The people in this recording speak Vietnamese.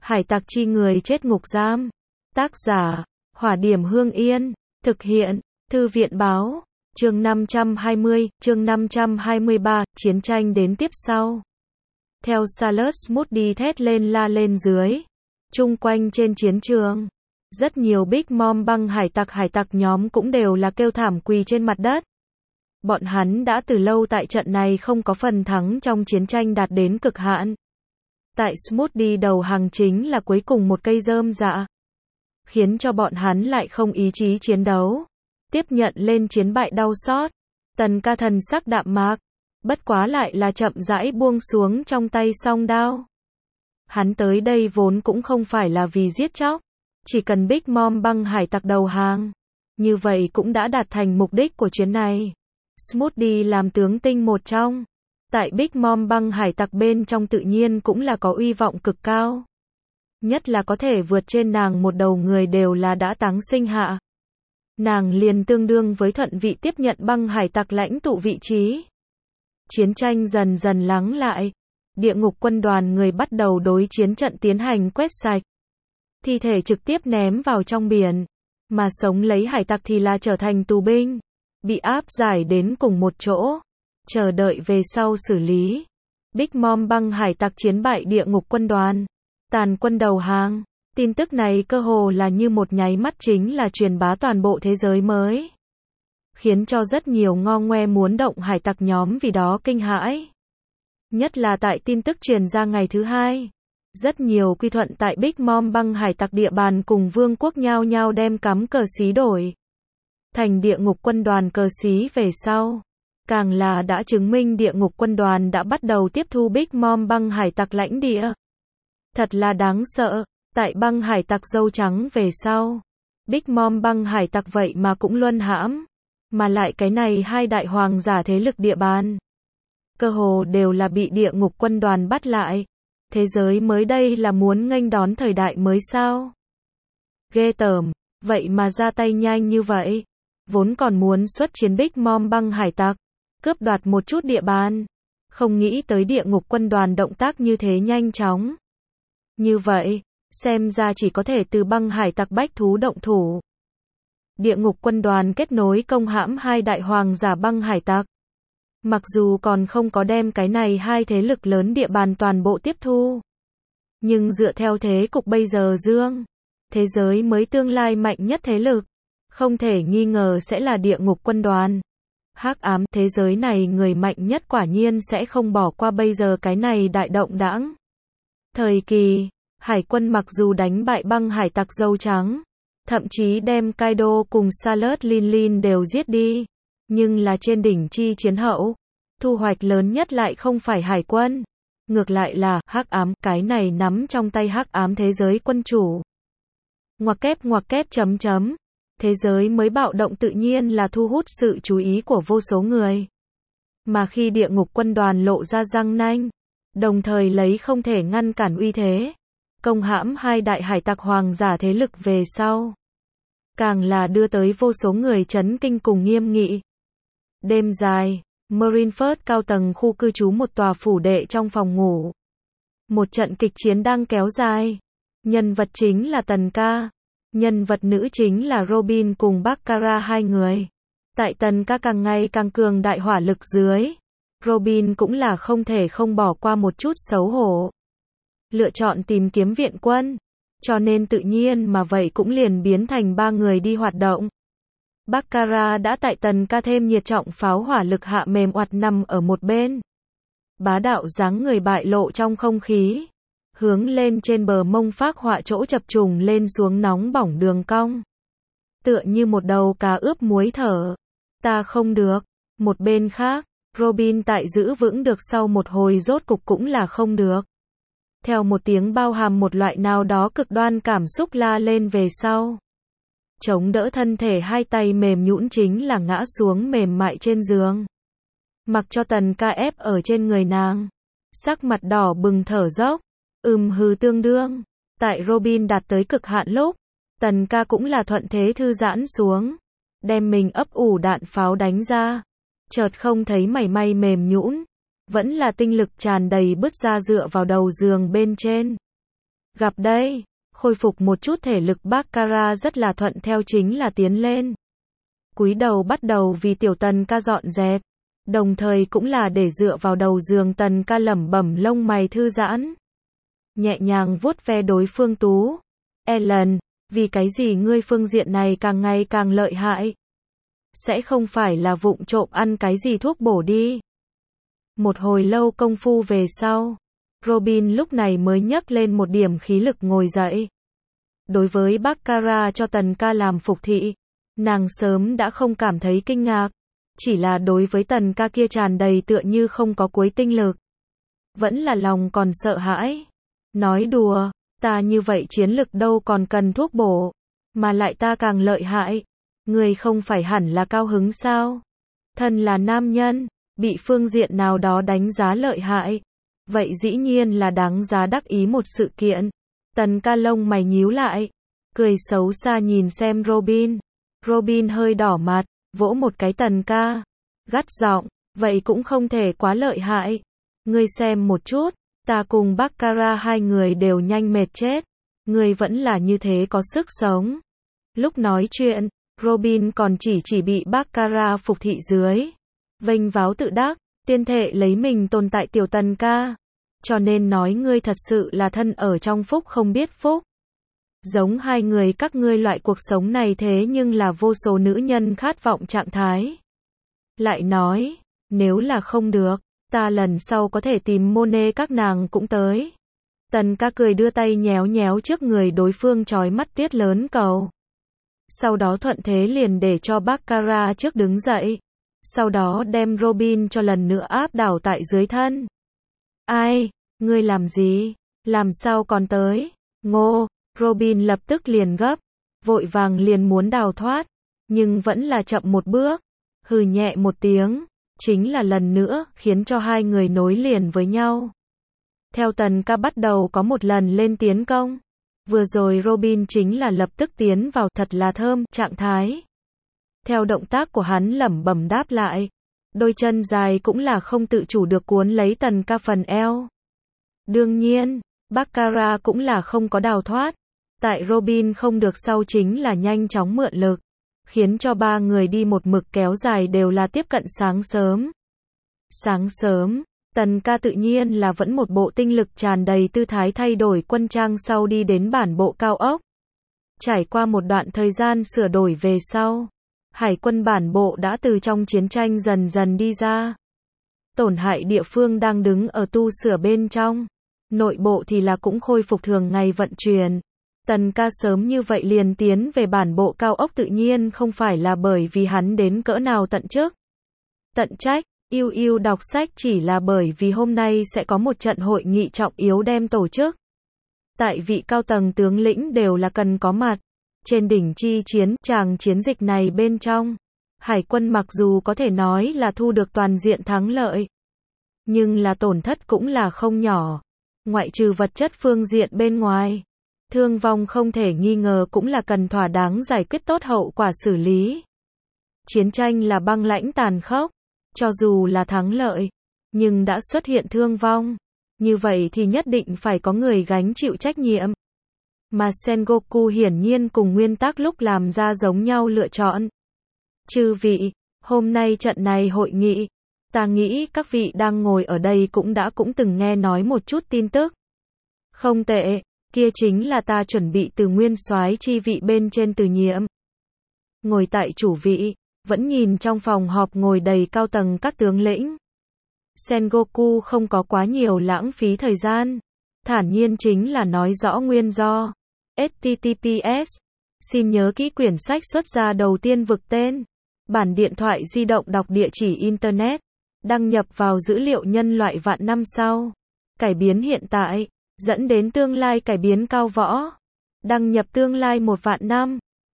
Hải tặc chi người chết ngục giam. Tác giả, Hỏa Điểm Hương Yên. Thực hiện, Thư viện Báo. Chương 520, chương 523, chiến tranh đến tiếp sau. Theo Salus Moody thét lên la lên dưới. Chung quanh trên chiến trường, rất nhiều Big Mom băng hải tặc nhóm cũng đều là kêu thảm quỳ trên mặt đất. Bọn hắn đã từ lâu tại trận này không có phần thắng trong chiến tranh đạt đến cực hạn. Tại Smoothie đầu hàng chính là cuối cùng một cây rơm rạ, khiến cho bọn hắn lại không ý chí chiến đấu, tiếp nhận lên chiến bại đau xót. Tần Ca thần sắc đạm mạc, bất quá lại là chậm rãi buông xuống trong tay song đao. Hắn tới đây vốn cũng không phải là vì giết chóc, chỉ cần Big Mom băng hải tặc đầu hàng, như vậy cũng đã đạt thành mục đích của chuyến này. Smoothie làm tướng tinh một trong, tại Big Mom băng hải tặc bên trong tự nhiên cũng là có uy vọng cực cao. Nhất là có thể vượt trên nàng một đầu người đều là đã táng sinh hạ. Nàng liền tương đương với thuận vị tiếp nhận băng hải tặc lãnh tụ vị trí. Chiến tranh dần dần lắng lại. Địa ngục quân đoàn người bắt đầu đối chiến trận tiến hành quét sạch. Thi thể trực tiếp ném vào trong biển. Mà sống lấy hải tặc thì là trở thành tù binh. Bị áp giải đến cùng một chỗ. Chờ đợi về sau xử lý. Big Mom băng hải tặc chiến bại địa ngục quân đoàn. Tàn quân đầu hàng. Tin tức này cơ hồ là như một nháy mắt chính là truyền bá toàn bộ thế giới mới. Khiến cho rất nhiều ngo ngoe muốn động hải tặc nhóm vì đó kinh hãi. Nhất là tại tin tức truyền ra ngày thứ hai. Rất nhiều quy thuận tại Big Mom băng hải tặc địa bàn cùng vương quốc nhao nhao đem cắm cờ xí đổi thành địa ngục quân đoàn cờ xí về sau. Càng là đã chứng minh địa ngục quân đoàn đã bắt đầu tiếp thu Big Mom băng hải tặc lãnh địa. Thật là đáng sợ, tại băng hải tặc dâu trắng về sau. Big Mom băng hải tặc vậy mà cũng luân hãm. Mà lại cái này hai đại hoàng giả thế lực địa bàn. Cơ hồ đều là bị địa ngục quân đoàn bắt lại. Thế giới mới đây là muốn nghênh đón thời đại mới sao? Ghê tởm, vậy mà ra tay nhanh như vậy. Vốn còn muốn xuất chiến Big Mom băng hải tặc, cướp đoạt một chút địa bàn. Không nghĩ tới địa ngục quân đoàn động tác như thế nhanh chóng. Như vậy, xem ra chỉ có thể từ băng hải tặc bách thú động thủ. Địa ngục quân đoàn kết nối công hãm hai đại hoàng giả băng hải tặc. Mặc dù còn không có đem cái này hai thế lực lớn địa bàn toàn bộ tiếp thu. Nhưng dựa theo thế cục bây giờ thế giới mới tương lai mạnh nhất thế lực. Không thể nghi ngờ sẽ là địa ngục quân đoàn. Hắc ám, thế giới này người mạnh nhất quả nhiên sẽ không bỏ qua bây giờ cái này đại động đãng. Thời kỳ, hải quân mặc dù đánh bại băng hải tặc dâu trắng, thậm chí đem Kaido cùng Salus Lin đều giết đi. Nhưng là trên đỉnh chi chiến hậu, thu hoạch lớn nhất lại không phải hải quân. Ngược lại là hắc ám, cái này nắm trong tay hắc ám thế giới quân chủ. Ngoặc kép chấm. Thế giới mới bạo động tự nhiên là thu hút sự chú ý của vô số người. Mà khi địa ngục quân đoàn lộ ra răng nanh, đồng thời lấy không thể ngăn cản uy thế, công hãm hai đại hải tặc hoàng giả thế lực về sau. Càng là đưa tới vô số người chấn kinh cùng nghiêm nghị. Đêm dài, Marineford cao tầng khu cư trú một tòa phủ đệ trong phòng ngủ. Một trận kịch chiến đang kéo dài. Nhân vật chính là Tần Ca. Nhân vật nữ chính là Robin cùng Baccara hai người. Tại Tần Ca càng ngày càng cường đại hỏa lực dưới, Robin cũng là không thể không bỏ qua một chút xấu hổ. Lựa chọn tìm kiếm viện quân. Cho nên tự nhiên mà vậy cũng liền biến thành ba người đi hoạt động. Baccara đã tại Tần Ca thêm nhiệt trọng pháo hỏa lực hạ mềm oặt nằm ở một bên. Bá đạo dáng người bại lộ trong không khí. Hướng lên trên bờ mông phác họa chỗ chập trùng lên xuống nóng bỏng đường cong. Tựa như một đầu cá ướp muối thở. Ta không được. Một bên khác, Robin tại giữ vững được sau một hồi rốt cục cũng là không được. Theo một tiếng bao hàm một loại nào đó cực đoan cảm xúc la lên về sau. Chống đỡ thân thể hai tay mềm nhũn chính là ngã xuống mềm mại trên giường. Mặc cho Tần Ca ép ở trên người nàng. Sắc mặt đỏ bừng thở dốc. Hừ tương đương. Tại Robin đạt tới cực hạn lúc, Tần Ca cũng là thuận thế thư giãn xuống. Đem mình ấp ủ đạn pháo đánh ra. Chợt không thấy mảy may mềm nhũn. Vẫn là tinh lực tràn đầy bứt ra dựa vào đầu giường bên trên. Gặp đây, khôi phục một chút thể lực Baccarat rất là thuận theo chính là tiến lên. Cúi đầu bắt đầu vì tiểu Tần ca dọn dẹp. Đồng thời cũng là để dựa vào đầu giường Tần ca lẩm bẩm lông mày thư giãn. Nhẹ nhàng vuốt ve đối phương tú. Ellen, vì cái gì ngươi phương diện này càng ngày càng lợi hại? Sẽ không phải là vụng trộm ăn cái gì thuốc bổ đi. Một hồi lâu công phu về sau, Robin lúc này mới nhấc lên một điểm khí lực ngồi dậy. Đối với Baccarat cho Tần ca làm phục thị, nàng sớm đã không cảm thấy kinh ngạc. Chỉ là đối với Tần ca kia tràn đầy tựa như không có cuối tinh lực. Vẫn là lòng còn sợ hãi. Nói đùa, ta như vậy chiến lực đâu còn cần thuốc bổ. Mà lại ta càng lợi hại. Người không phải hẳn là cao hứng sao? Thân là nam nhân, bị phương diện nào đó đánh giá lợi hại. Vậy dĩ nhiên là đáng giá đắc ý một sự kiện. Tần ca lông mày nhíu lại. Cười xấu xa nhìn xem Robin. Robin hơi đỏ mặt, vỗ một cái Tần ca. Gắt giọng, vậy cũng không thể quá lợi hại. Ngươi xem một chút, ta cùng Baccarat hai người đều nhanh mệt chết. Ngươi vẫn là như thế có sức sống. Lúc nói chuyện, Robin còn chỉ bị Baccarat phục thị dưới. Vênh váo tự đắc, tuyên thệ lấy mình tồn tại tiểu Tần ca. Cho nên nói ngươi thật sự là thân ở trong phúc không biết phúc. Giống hai người các ngươi loại cuộc sống này thế nhưng là vô số nữ nhân khát vọng trạng thái. Lại nói, nếu là không được, ta lần sau có thể tìm Monet các nàng cũng tới. Tần ca cười đưa tay nhéo nhéo trước người đối phương chói mắt tiết lớn cầu. Sau đó thuận thế liền để cho Baccarat trước đứng dậy. Sau đó đem Robin cho lần nữa áp đảo tại dưới thân. Ai, ngươi làm gì? Làm sao còn tới? Ngô, Robin lập tức liền gấp. Vội vàng liền muốn đào thoát. Nhưng vẫn là chậm một bước. Hừ nhẹ một tiếng. Chính là lần nữa khiến cho hai người nối liền với nhau. Theo Tần ca bắt đầu có một lần lên tiến công. Vừa rồi Robin chính là lập tức tiến vào thật là thơm trạng thái. Theo động tác của hắn lẩm bẩm đáp lại. Đôi chân dài cũng là không tự chủ được cuốn lấy Tần ca phần eo. Đương nhiên, Baccarat cũng là không có đào thoát. Tại Robin không được sau chính là nhanh chóng mượn lực. Khiến cho ba người đi một mực kéo dài đều là tiếp cận sáng sớm. Sáng sớm, Tần ca tự nhiên là vẫn một bộ tinh lực tràn đầy tư thái thay đổi quân trang sau đi đến bản bộ cao ốc. Trải qua một đoạn thời gian sửa đổi về sau, hải quân bản bộ đã từ trong chiến tranh dần dần đi ra. Tổn hại địa phương đang đứng ở tu sửa bên trong. Nội bộ thì là cũng khôi phục thường ngày vận chuyển. Tần ca sớm như vậy liền tiến về bản bộ cao ốc tự nhiên không phải là bởi vì hắn đến cỡ nào tận chức. Tận trách, yêu đọc sách chỉ là bởi vì hôm nay sẽ có một trận hội nghị trọng yếu đem tổ chức. Tại vị cao tầng tướng lĩnh đều là cần có mặt. Trên đỉnh chi chiến, tràng chiến dịch này bên trong, hải quân mặc dù có thể nói là thu được toàn diện thắng lợi, nhưng là tổn thất cũng là không nhỏ. Ngoại trừ vật chất phương diện bên ngoài, thương vong không thể nghi ngờ cũng là cần thỏa đáng giải quyết tốt hậu quả xử lý. Chiến tranh là băng lãnh tàn khốc, cho dù là thắng lợi, nhưng đã xuất hiện thương vong, như vậy thì nhất định phải có người gánh chịu trách nhiệm. Mà Sengoku hiển nhiên cùng nguyên tắc lúc làm ra giống nhau lựa chọn. Chư vị, hôm nay trận này hội nghị, ta nghĩ các vị đang ngồi ở đây cũng từng nghe nói một chút tin tức. Không tệ, kia chính là ta chuẩn bị từ nguyên soái chi vị bên trên từ nhiệm. Ngồi tại chủ vị, vẫn nhìn trong phòng họp ngồi đầy cao tầng các tướng lĩnh. Sengoku không có quá nhiều lãng phí thời gian. Thản nhiên chính là nói rõ nguyên do. HTTPS. Xin nhớ kỹ quyển sách xuất ra đầu tiên vực tên. Bản điện thoại di động đọc địa chỉ Internet. Đăng nhập vào dữ liệu nhân loại vạn năm sau. Cải biến hiện tại. Dẫn đến tương lai cải biến cao võ. Đăng nhập tương lai 1 vạn năm.